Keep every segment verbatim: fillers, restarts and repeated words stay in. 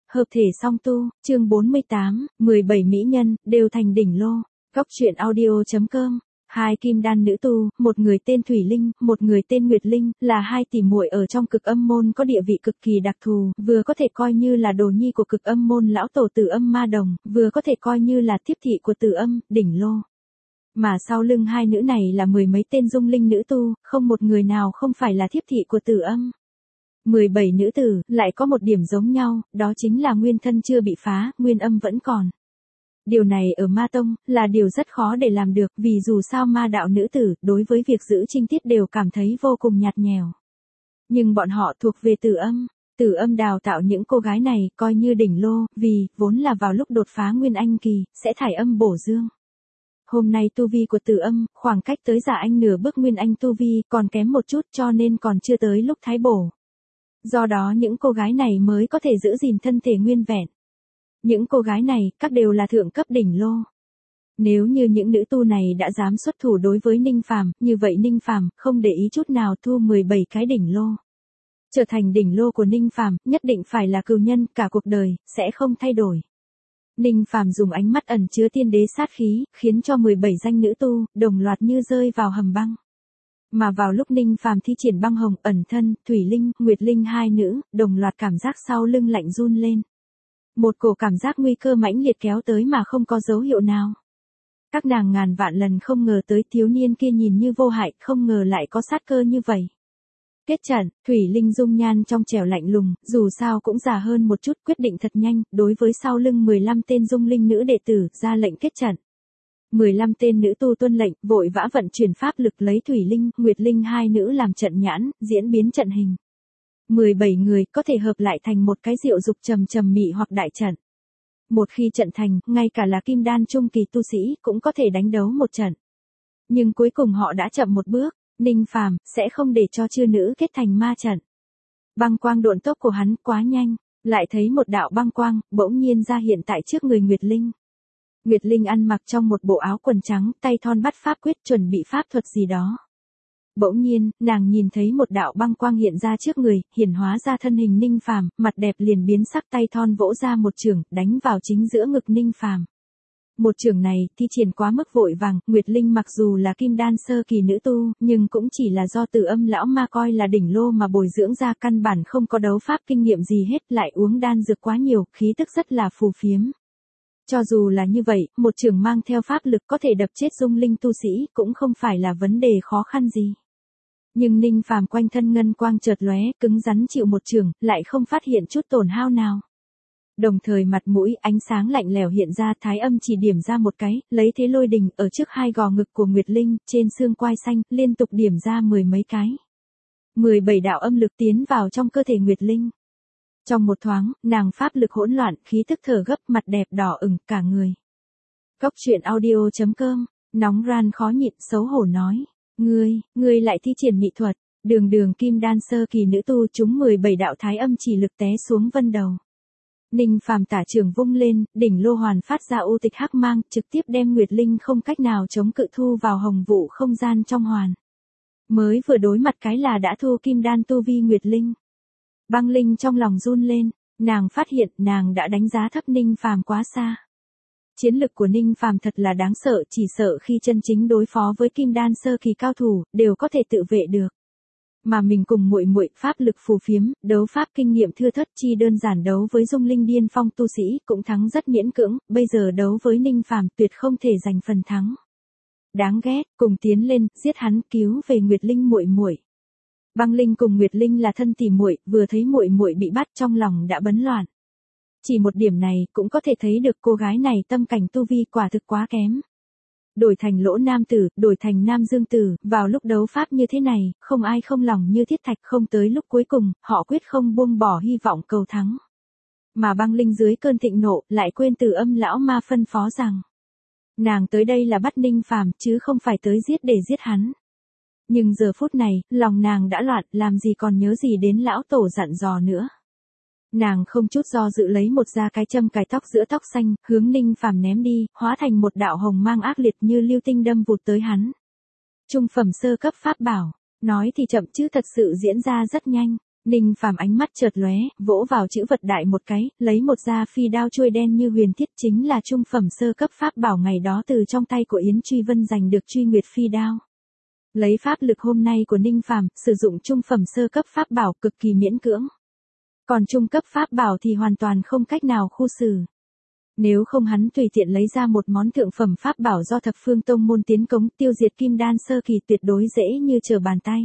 Hợp thể song tu, chương bốn mươi tám, mười bảy mỹ nhân, đều thành đỉnh lô. Góc truyện audio.com. Hai kim đan nữ tu, một người tên Thủy Linh, một người tên Nguyệt Linh, là hai tỷ muội ở trong Cực Âm môn có địa vị cực kỳ đặc thù, vừa có thể coi như là đồ nhi của Cực Âm môn lão tổ Tử Âm Ma Đồng, vừa có thể coi như là thiếp thị của Tử Âm, đỉnh lô. Mà sau lưng hai nữ này là mười mấy tên dung linh nữ tu, không một người nào không phải là thiếp thị của Tử Âm. mười bảy nữ tử, lại có một điểm giống nhau, đó chính là nguyên thân chưa bị phá, nguyên âm vẫn còn. Điều này ở Ma Tông, là điều rất khó để làm được, vì dù sao ma đạo nữ tử, đối với việc giữ trinh tiết đều cảm thấy vô cùng nhạt nhẽo. Nhưng bọn họ thuộc về Tử Âm. Tử Âm đào tạo những cô gái này, coi như đỉnh lô, vì, vốn là vào lúc đột phá nguyên anh kỳ, sẽ thải âm bổ dương. Hôm nay tu vi của Tử Âm, khoảng cách tới giả anh nửa bước nguyên anh tu vi, còn kém một chút cho nên còn chưa tới lúc thái bổ. Do đó những cô gái này mới có thể giữ gìn thân thể nguyên vẹn. Những cô gái này, các đều là thượng cấp đỉnh lô. Nếu như những nữ tu này đã dám xuất thủ đối với Ninh Phàm, như vậy Ninh Phàm không để ý chút nào thu mười bảy cái đỉnh lô. Trở thành đỉnh lô của Ninh Phàm, nhất định phải là cừu nhân, cả cuộc đời, sẽ không thay đổi. Ninh Phàm dùng ánh mắt ẩn chứa tiên đế sát khí, khiến cho mười bảy danh nữ tu, đồng loạt như rơi vào hầm băng. Mà vào lúc Ninh Phàm thi triển băng hồng ẩn thân, Thủy Linh, Nguyệt Linh hai nữ, đồng loạt cảm giác sau lưng lạnh run lên. Một cổ cảm giác nguy cơ mãnh liệt kéo tới mà không có dấu hiệu nào. Các nàng ngàn vạn lần không ngờ tới thiếu niên kia nhìn như vô hại, không ngờ lại có sát cơ như vậy. Kết trận, Thủy Linh dung nhan trong trẻo lạnh lùng, dù sao cũng già hơn một chút, quyết định thật nhanh, đối với sau lưng mười lăm tên dung linh nữ đệ tử, ra lệnh kết trận. mười lăm tên nữ tu tuân lệnh, vội vã vận chuyển pháp lực lấy Thủy Linh, Nguyệt Linh hai nữ làm trận nhãn, diễn biến trận hình. mười bảy người có thể hợp lại thành một cái diệu dục trầm trầm mị hoặc đại trận. Một khi trận thành, ngay cả là kim đan trung kỳ tu sĩ cũng có thể đánh đấu một trận. Nhưng cuối cùng họ đã chậm một bước, Ninh Phàm sẽ không để cho chư nữ kết thành ma trận. Băng quang độn tốc của hắn quá nhanh, lại thấy một đạo băng quang bỗng nhiên ra hiện tại trước người Nguyệt Linh. Nguyệt Linh ăn mặc trong một bộ áo quần trắng, tay thon bắt pháp quyết chuẩn bị pháp thuật gì đó. Bỗng nhiên, nàng nhìn thấy một đạo băng quang hiện ra trước người, hiển hóa ra thân hình Ninh Phàm, mặt đẹp liền biến sắc, tay thon vỗ ra một chưởng, đánh vào chính giữa ngực Ninh Phàm. Một chưởng này, thi triển quá mức vội vàng, Nguyệt Linh mặc dù là kim đan sơ kỳ nữ tu, nhưng cũng chỉ là do Tử Âm lão ma coi là đỉnh lô mà bồi dưỡng ra, căn bản không có đấu pháp kinh nghiệm gì hết, lại uống đan dược quá nhiều, khí tức rất là phù phiếm. Cho dù là như vậy, một chưởng mang theo pháp lực có thể đập chết dung linh tu sĩ, cũng không phải là vấn đề khó khăn gì. Nhưng Ninh Phàm quanh thân ngân quang chợt lóe, cứng rắn chịu một chưởng, lại không phát hiện chút tổn hao nào. Đồng thời mặt mũi ánh sáng lạnh lẽo hiện ra, thái âm chỉ điểm ra một cái, lấy thế lôi đình, ở trước hai gò ngực của Nguyệt Linh, trên xương quai xanh, liên tục điểm ra mười mấy cái. mười bảy đạo âm lực tiến vào trong cơ thể Nguyệt Linh. Trong một thoáng, nàng pháp lực hỗn loạn, khí tức thở gấp, mặt đẹp đỏ ửng cả người. Góc truyện audio.com, nóng ran khó nhịn, xấu hổ nói. Ngươi, ngươi lại thi triển mỹ thuật, đường đường kim đan sơ kỳ nữ tu chúng mười bảy đạo thái âm chỉ lực té xuống vân đầu. Ninh Phàm tả trường vung lên, đỉnh lô hoàn phát ra u tịch hắc mang, trực tiếp đem Nguyệt Linh không cách nào chống cự thu vào hồng vụ không gian trong hoàn. Mới vừa đối mặt cái là đã thu kim đan tu vi Nguyệt Linh. Băng Linh trong lòng run lên, nàng phát hiện nàng đã đánh giá thấp Ninh Phàm quá xa. Chiến lực của Ninh Phàm thật là đáng sợ, chỉ sợ khi chân chính đối phó với kim đan sơ kỳ cao thủ, đều có thể tự vệ được. Mà mình cùng muội muội pháp lực phù phiếm, đấu pháp kinh nghiệm thưa thớt, chi đơn giản đấu với dung linh điên phong tu sĩ cũng thắng rất miễn cưỡng, bây giờ đấu với Ninh Phàm tuyệt không thể giành phần thắng. Đáng ghét, cùng tiến lên, giết hắn, cứu về Nguyệt Linh muội muội. Băng Linh cùng Nguyệt Linh là thân tỉ muội, vừa thấy muội muội bị bắt trong lòng đã bấn loạn. Chỉ một điểm này cũng có thể thấy được cô gái này tâm cảnh tu vi quả thực quá kém. Đổi thành lỗ nam tử, đổi thành nam dương tử, vào lúc đấu pháp như thế này, không ai không lòng như thiết thạch, không tới lúc cuối cùng, họ quyết không buông bỏ hy vọng cầu thắng. Mà Băng Linh dưới cơn thịnh nộ, lại quên Tử Âm lão ma phân phó rằng, nàng tới đây là bắt Ninh Phàm, chứ không phải tới giết để giết hắn. Nhưng giờ phút này, lòng nàng đã loạn, làm gì còn nhớ gì đến lão tổ dặn dò nữa. Nàng không chút do dự lấy một da cái châm cài tóc giữa tóc xanh, hướng Ninh Phàm ném đi, hóa thành một đạo hồng mang ác liệt như lưu tinh đâm vụt tới hắn. Trung phẩm sơ cấp pháp bảo, nói thì chậm chứ thật sự diễn ra rất nhanh. Ninh Phàm ánh mắt chợt lóe, vỗ vào chữ vật đại một cái, lấy một da phi đao chuôi đen như huyền thiết, chính là trung phẩm sơ cấp pháp bảo ngày đó từ trong tay của Yến Truy Vân giành được Truy Nguyệt phi đao. Lấy pháp lực hôm nay của Ninh Phàm, sử dụng trung phẩm sơ cấp pháp bảo cực kỳ miễn cưỡng. Còn trung cấp pháp bảo thì hoàn toàn không cách nào khu xử. Nếu không hắn tùy tiện lấy ra một món thượng phẩm pháp bảo do thập phương tông môn tiến cống tiêu diệt kim đan sơ kỳ tuyệt đối dễ như trở bàn tay.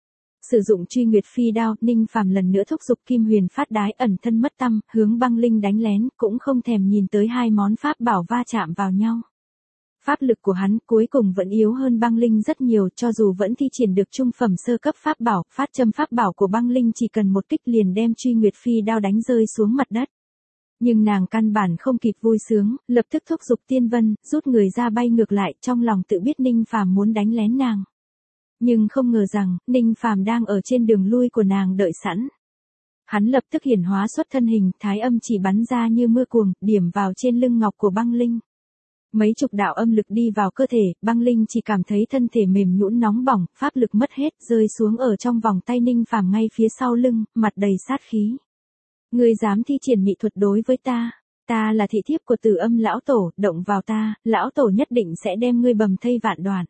Sử dụng Truy Nguyệt phi đao, Ninh Phàm lần nữa thúc giục Kim Huyền phát đái ẩn thân mất tăm, hướng băng linh đánh lén, cũng không thèm nhìn tới hai món pháp bảo va chạm vào nhau. Pháp lực của hắn cuối cùng vẫn yếu hơn băng linh rất nhiều, cho dù vẫn thi triển được trung phẩm sơ cấp pháp bảo, phát châm pháp bảo của băng linh chỉ cần một kích liền đem Truy Nguyệt phi đao đánh rơi xuống mặt đất. Nhưng nàng căn bản không kịp vui sướng, lập tức thúc giục Tiên Vân, rút người ra bay ngược lại, trong lòng tự biết Ninh Phàm muốn đánh lén nàng. Nhưng không ngờ rằng, Ninh Phàm đang ở trên đường lui của nàng đợi sẵn. Hắn lập tức hiển hóa xuất thân hình, thái âm chỉ bắn ra như mưa cuồng, điểm vào trên lưng ngọc của băng linh. Mấy chục đạo âm lực đi vào cơ thể, băng linh chỉ cảm thấy thân thể mềm nhũn nóng bỏng, pháp lực mất hết, rơi xuống ở trong vòng tay Ninh Phàm ngay phía sau lưng, mặt đầy sát khí. Ngươi dám thi triển mỹ thuật đối với ta, ta là thị thiếp của Tử Âm lão tổ, động vào ta, lão tổ nhất định sẽ đem ngươi bầm thây vạn đoạn.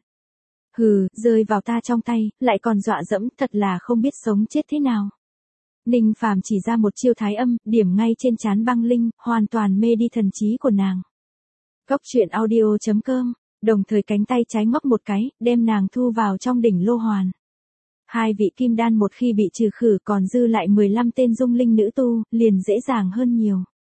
Hừ, rơi vào ta trong tay, lại còn dọa dẫm, thật là không biết sống chết thế nào. Ninh Phàm chỉ ra một chiêu thái âm, điểm ngay trên trán băng linh, hoàn toàn mê đi thần trí của nàng. Góc truyện audio chấm com, đồng thời cánh tay trái ngóc một cái, đem nàng thu vào trong đỉnh lô hoàn. Hai vị kim đan một khi bị trừ khử còn dư lại mười lăm tên dung linh nữ tu, liền dễ dàng hơn nhiều.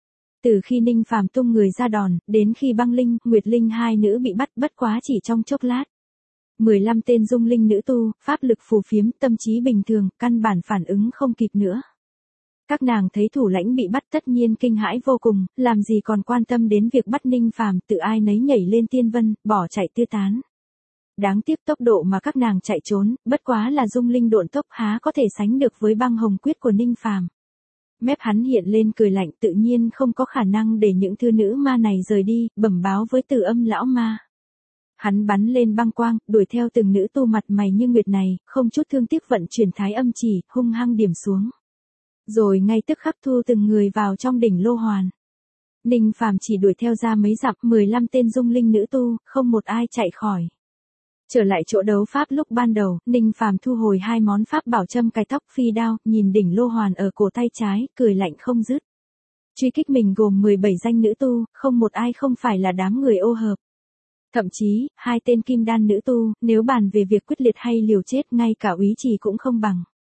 Từ khi Ninh Phàm tung người ra đòn, đến khi băng linh, nguyệt linh hai nữ bị bắt bất quá chỉ trong chốc lát. mười lăm tên dung linh nữ tu, pháp lực phù phiếm, tâm trí bình thường, căn bản phản ứng không kịp nữa. Các nàng thấy thủ lãnh bị bắt tất nhiên kinh hãi vô cùng, làm gì còn quan tâm đến việc bắt Ninh Phàm, tự ai nấy nhảy lên Tiên Vân, bỏ chạy tứ tán. Đáng tiếc tốc độ mà các nàng chạy trốn, bất quá là dung linh độn tốc, há có thể sánh được với băng hồng quyết của Ninh Phàm. Mép hắn hiện lên cười lạnh, tự nhiên không có khả năng để những thư nữ ma này rời đi, bẩm báo với Tử Âm lão ma. Hắn bắn lên băng quang, đuổi theo từng nữ tu mặt mày như nguyệt này, không chút thương tiếc vận chuyển thái âm chỉ, hung hăng điểm xuống. Rồi ngay tức khắc thu từng người vào trong đỉnh lô hoàn. Ninh Phàm chỉ đuổi theo ra mấy dặm, mười lăm tên dung linh nữ tu, không một ai chạy khỏi. Trở lại chỗ đấu pháp lúc ban đầu, Ninh Phàm thu hồi hai món pháp bảo châm cài tóc phi đao, nhìn đỉnh lô hoàn ở cổ tay trái, cười lạnh không dứt. Truy kích mình gồm mười bảy danh nữ tu, không một ai không phải là đám người ô hợp. Thậm chí, hai tên kim đan nữ tu, nếu bàn về việc quyết liệt hay liều chết, ngay cả úy trì cũng không bằng.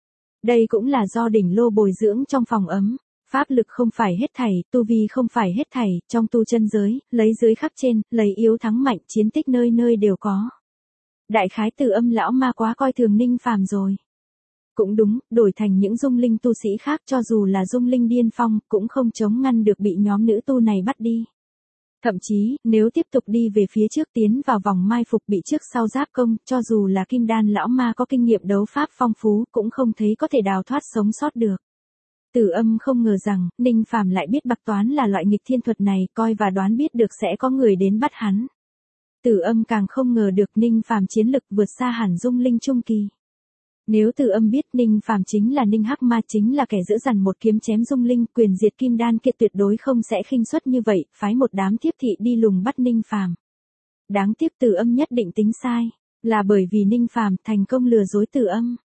Đây cũng là do đỉnh lô bồi dưỡng trong phòng ấm. Pháp lực không phải hết thảy, tu vi không phải hết thảy, trong tu chân giới, lấy dưới khắc trên, lấy yếu thắng mạnh, chiến tích nơi nơi đều có. Đại khái Tử Âm lão ma quá coi thường Ninh Phàm rồi. Cũng đúng, đổi thành những dung linh tu sĩ khác cho dù là dung linh điên phong, cũng không chống ngăn được bị nhóm nữ tu này bắt đi. Thậm chí, nếu tiếp tục đi về phía trước tiến vào vòng mai phục bị trước sau giáp công, cho dù là kim đan lão ma có kinh nghiệm đấu pháp phong phú, cũng không thấy có thể đào thoát sống sót được. Tử Âm không ngờ rằng, Ninh Phàm lại biết bạc toán là loại nghịch thiên thuật này, coi và đoán biết được sẽ có người đến bắt hắn. Tử Âm càng không ngờ được Ninh Phàm chiến lực vượt xa hẳn dung linh trung kỳ. Nếu Tử Âm biết Ninh Phàm chính là Ninh Hắc Ma, chính là kẻ giữ dằn một kiếm chém dung linh, quyền diệt kim đan kia, tuyệt đối không sẽ khinh suất như vậy, phái một đám thiếp thị đi lùng bắt Ninh Phàm. Đáng tiếc Tử Âm nhất định tính sai, là bởi vì Ninh Phàm thành công lừa dối Tử Âm.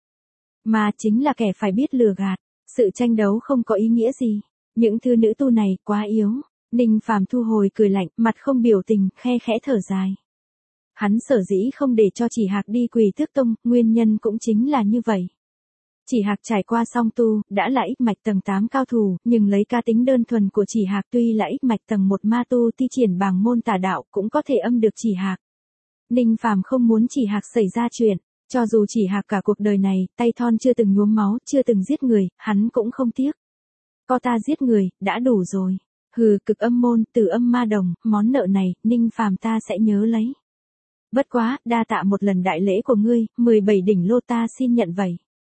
Mà chính là kẻ phải biết lừa gạt, sự tranh đấu không có ý nghĩa gì. Những thư nữ tu này quá yếu. Ninh Phàm thu hồi cười lạnh, mặt không biểu tình, khe khẽ thở dài. Hắn sở dĩ không để cho Chỉ Hạc đi Quỳ Tước Tông, nguyên nhân cũng chính là như vậy. Chỉ Hạc trải qua song tu, đã là ích mạch tầng tám cao thủ, nhưng lấy ca tính đơn thuần của Chỉ Hạc, tuy là ích mạch tầng một ma tu thi triển bảng môn tà đạo, cũng có thể âm được Chỉ Hạc. Ninh Phàm không muốn Chỉ Hạc xảy ra chuyện, cho dù Chỉ Hạc cả cuộc đời này, tay thon chưa từng nhuốm máu, chưa từng giết người, hắn cũng không tiếc. Có ta giết người, đã đủ rồi. Hừ, Cực Âm môn, Tử Âm ma đồng, món nợ này, Ninh Phàm ta sẽ nhớ lấy. Bất quá, đa tạ một lần đại lễ của ngươi, mười bảy đỉnh lô ta xin nhận vậy.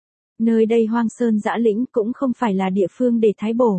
Nơi đây hoang sơn dã lĩnh cũng không phải là địa phương để thái bổ.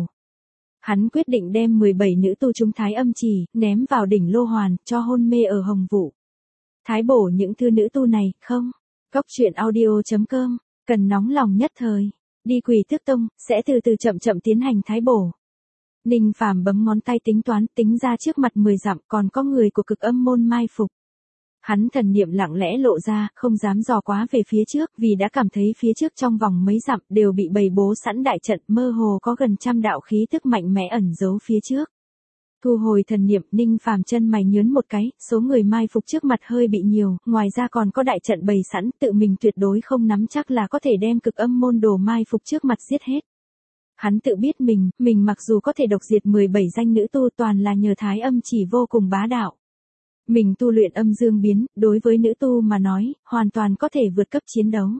Hắn quyết định đem mười bảy nữ tu chúng thái âm chỉ, ném vào đỉnh lô hoàn, cho hôn mê ở Hồng Vũ. Thái bổ những thư nữ tu này, không? Góc truyện audio chấm com, cần nóng lòng nhất thời. Đi Quỷ Tước Tông, sẽ từ từ chậm chậm tiến hành thái bổ. Ninh Phàm bấm ngón tay tính toán, tính ra trước mặt mười dặm còn có người của Cực Âm môn mai phục. Hắn thần niệm lặng lẽ lộ ra, không dám dò quá về phía trước, vì đã cảm thấy phía trước trong vòng mấy dặm đều bị bày bố sẵn đại trận, mơ hồ có gần trăm đạo khí tức mạnh mẽ ẩn giấu phía trước. Thu hồi thần niệm, Ninh Phàm chân mày nhớn một cái, số người mai phục trước mặt hơi bị nhiều, ngoài ra còn có đại trận bày sẵn, tự mình tuyệt đối không nắm chắc là có thể đem Cực Âm môn đồ mai phục trước mặt giết hết. Hắn tự biết mình, mình mặc dù có thể độc diệt mười bảy danh nữ tu toàn là nhờ thái âm chỉ vô cùng bá đạo. Mình tu luyện âm dương biến, đối với nữ tu mà nói, hoàn toàn có thể vượt cấp chiến đấu.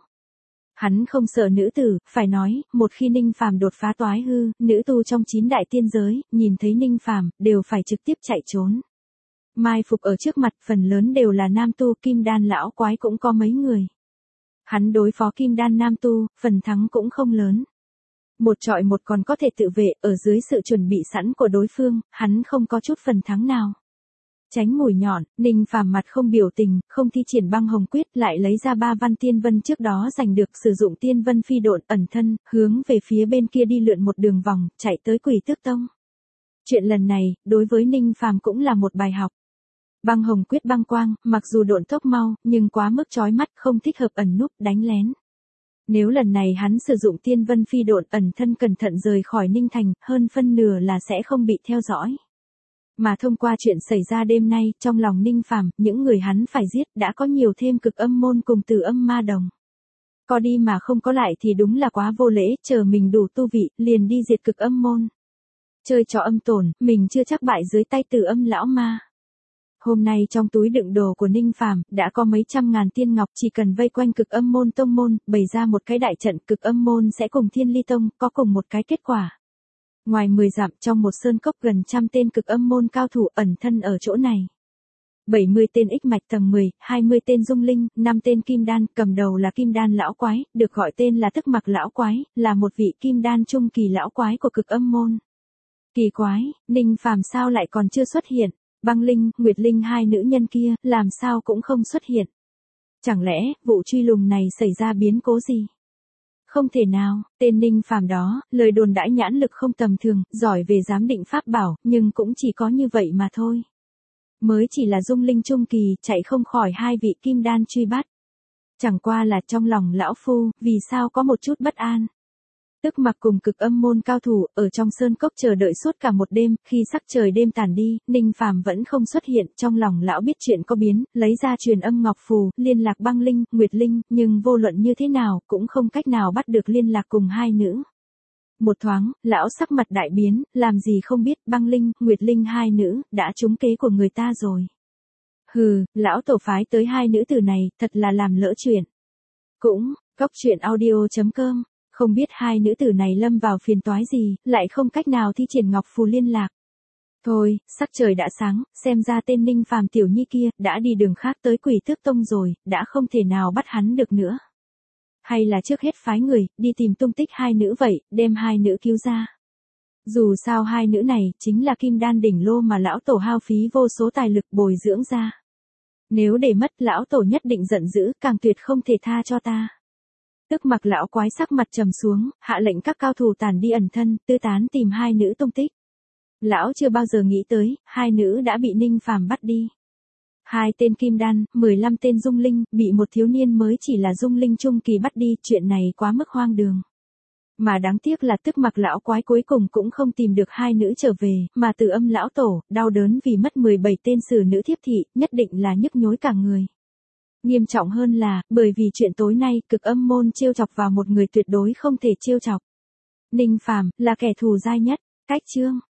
Hắn không sợ nữ tử, phải nói, một khi Ninh Phàm đột phá toái hư, nữ tu trong chín đại tiên giới, nhìn thấy Ninh Phàm đều phải trực tiếp chạy trốn. Mai phục ở trước mặt, phần lớn đều là nam tu, kim đan lão quái cũng có mấy người. Hắn đối phó kim đan nam tu, phần thắng cũng không lớn. Một trọi một còn có thể tự vệ, ở dưới sự chuẩn bị sẵn của đối phương, hắn không có chút phần thắng nào. Tránh mũi nhọn, Ninh Phàm mặt không biểu tình, không thi triển băng hồng quyết, lại lấy ra ba văn tiên vân trước đó giành được, sử dụng tiên vân phi độn ẩn thân, hướng về phía bên kia đi lượn một đường vòng, chạy tới Quỷ Tước Tông. Chuyện lần này, đối với Ninh Phàm cũng là một bài học. Băng hồng quyết băng quang, mặc dù độn tốc mau, nhưng quá mức chói mắt, không thích hợp ẩn núp, đánh lén. Nếu lần này hắn sử dụng tiên vân phi độn ẩn thân cẩn thận rời khỏi Ninh Thành, hơn phân nửa là sẽ không bị theo dõi. Mà thông qua chuyện xảy ra đêm nay, trong lòng Ninh Phàm, những người hắn phải giết đã có nhiều thêm Cực Âm môn cùng Từ Âm ma đồng. Có đi mà không có lại thì đúng là quá vô lễ, chờ mình đủ tu vị, liền đi diệt Cực Âm môn. Chơi trò âm tổn, mình chưa chắc bại dưới tay Từ Âm lão ma. Hôm nay trong túi đựng đồ của Ninh Phàm đã có mấy trăm ngàn tiên ngọc, chỉ cần vây quanh Cực Âm môn tông môn, bày ra một cái đại trận, Cực Âm môn sẽ cùng Thiên Ly tông có cùng một cái kết quả. Ngoài mười dặm trong một sơn cốc gần trăm tên Cực Âm môn cao thủ ẩn thân ở chỗ này. bảy mươi tên ích mạch tầng mười, hai mươi tên dung linh, năm tên kim đan, cầm đầu là kim đan lão quái, được gọi tên là Tức Mặc lão quái, là một vị kim đan trung kỳ lão quái của Cực Âm môn. Kỳ quái, Ninh Phàm sao lại còn chưa xuất hiện? Băng Linh, Nguyệt Linh hai nữ nhân kia, làm sao cũng không xuất hiện. Chẳng lẽ, vụ truy lùng này xảy ra biến cố gì? Không thể nào, tên Ninh Phàm đó, lời đồn đãi nhãn lực không tầm thường, giỏi về giám định pháp bảo, nhưng cũng chỉ có như vậy mà thôi. Mới chỉ là dung linh trung kỳ, chạy không khỏi hai vị kim đan truy bắt. Chẳng qua là trong lòng lão phu, vì sao có một chút bất an. Tức Mặc cùng Cực Âm môn cao thủ, ở trong sơn cốc chờ đợi suốt cả một đêm, khi sắc trời đêm tàn đi, Ninh Phàm vẫn không xuất hiện, trong lòng lão biết chuyện có biến, lấy ra truyền âm ngọc phù, liên lạc Băng Linh, Nguyệt Linh, nhưng vô luận như thế nào, cũng không cách nào bắt được liên lạc cùng hai nữ. Một thoáng, lão sắc mặt đại biến, làm gì không biết, Băng Linh, Nguyệt Linh hai nữ, đã trúng kế của người ta rồi. Hừ, lão tổ phái tới hai nữ tử này, thật là làm lỡ chuyện. Cũng, góc truyện audio chấm com. Không biết hai nữ tử này lâm vào phiền toái gì, lại không cách nào thi triển ngọc phù liên lạc. Thôi, sắc trời đã sáng, xem ra tên Ninh Phàm tiểu nhi kia, đã đi đường khác tới Quỷ Tước Tông rồi, đã không thể nào bắt hắn được nữa. Hay là trước hết phái người, đi tìm tung tích hai nữ vậy, đem hai nữ cứu ra. Dù sao hai nữ này, chính là kim đan đỉnh lô mà lão tổ hao phí vô số tài lực bồi dưỡng ra. Nếu để mất, lão tổ nhất định giận dữ, càng tuyệt không thể tha cho ta. Tức Mặc lão quái sắc mặt trầm xuống, hạ lệnh các cao thủ tản đi ẩn thân, tư tán tìm hai nữ tung tích. Lão chưa bao giờ nghĩ tới, hai nữ đã bị Ninh Phàm bắt đi. Hai tên kim đan, mười lăm tên dung linh, bị một thiếu niên mới chỉ là dung linh trung kỳ bắt đi, chuyện này quá mức hoang đường. Mà đáng tiếc là Tức Mặc lão quái cuối cùng cũng không tìm được hai nữ trở về, mà Từ Âm lão tổ, đau đớn vì mất mười bảy tên sử nữ thiếp thị, nhất định là nhức nhối cả người. Nghiêm trọng hơn là, bởi vì chuyện tối nay, Cực Âm môn trêu chọc vào một người tuyệt đối không thể trêu chọc. Ninh Phàm là kẻ thù dai nhất. Cách chương